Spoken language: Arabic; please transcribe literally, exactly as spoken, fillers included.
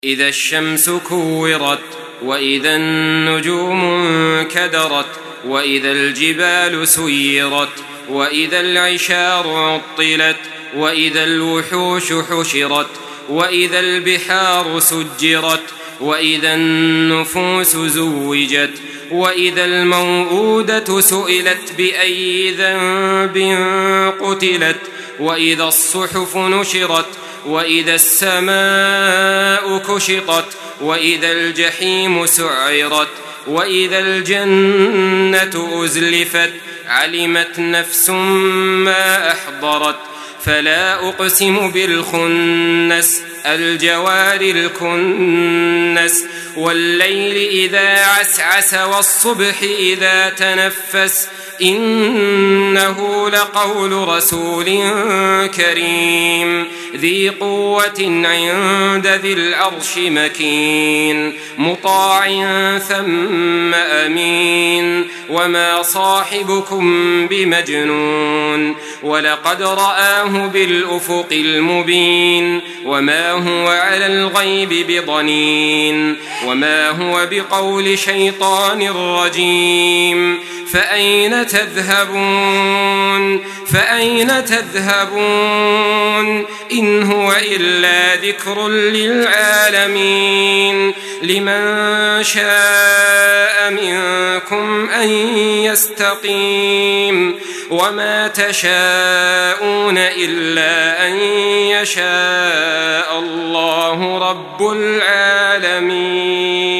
إذا الشمس كورت وإذا النجوم انكدرت وإذا الجبال سيرت وإذا العشار عطلت وإذا الوحوش حشرت وإذا البحار سجرت وإذا النفوس زوجت وإذا الموءودة سئلت بأي ذنب قتلت وإذا الصحف نشرت وإذا السماء كشطت وإذا الجحيم سعرت وإذا الجنة أزلفت علمت نفس ما أحضرت فلا أقسم بالخنس الجوار الكنس والليل إذا عسعس والصبح إذا تنفس إنه لقول رسول كريم ذي قوة عند ذي العرش مكين مطاع ثم أمين وما صاحبكم بمجنون ولقد رآه بالأفق المبين وما هو على الغيب بضنين وما هو بقول شيطان رجيم فأين تذهبون فأين تذهبون إن هو إلا ذكر للعالمين لمن شاء منكم أن يستقيم وما تشاءون إلا أن يشاء الله رب العالمين.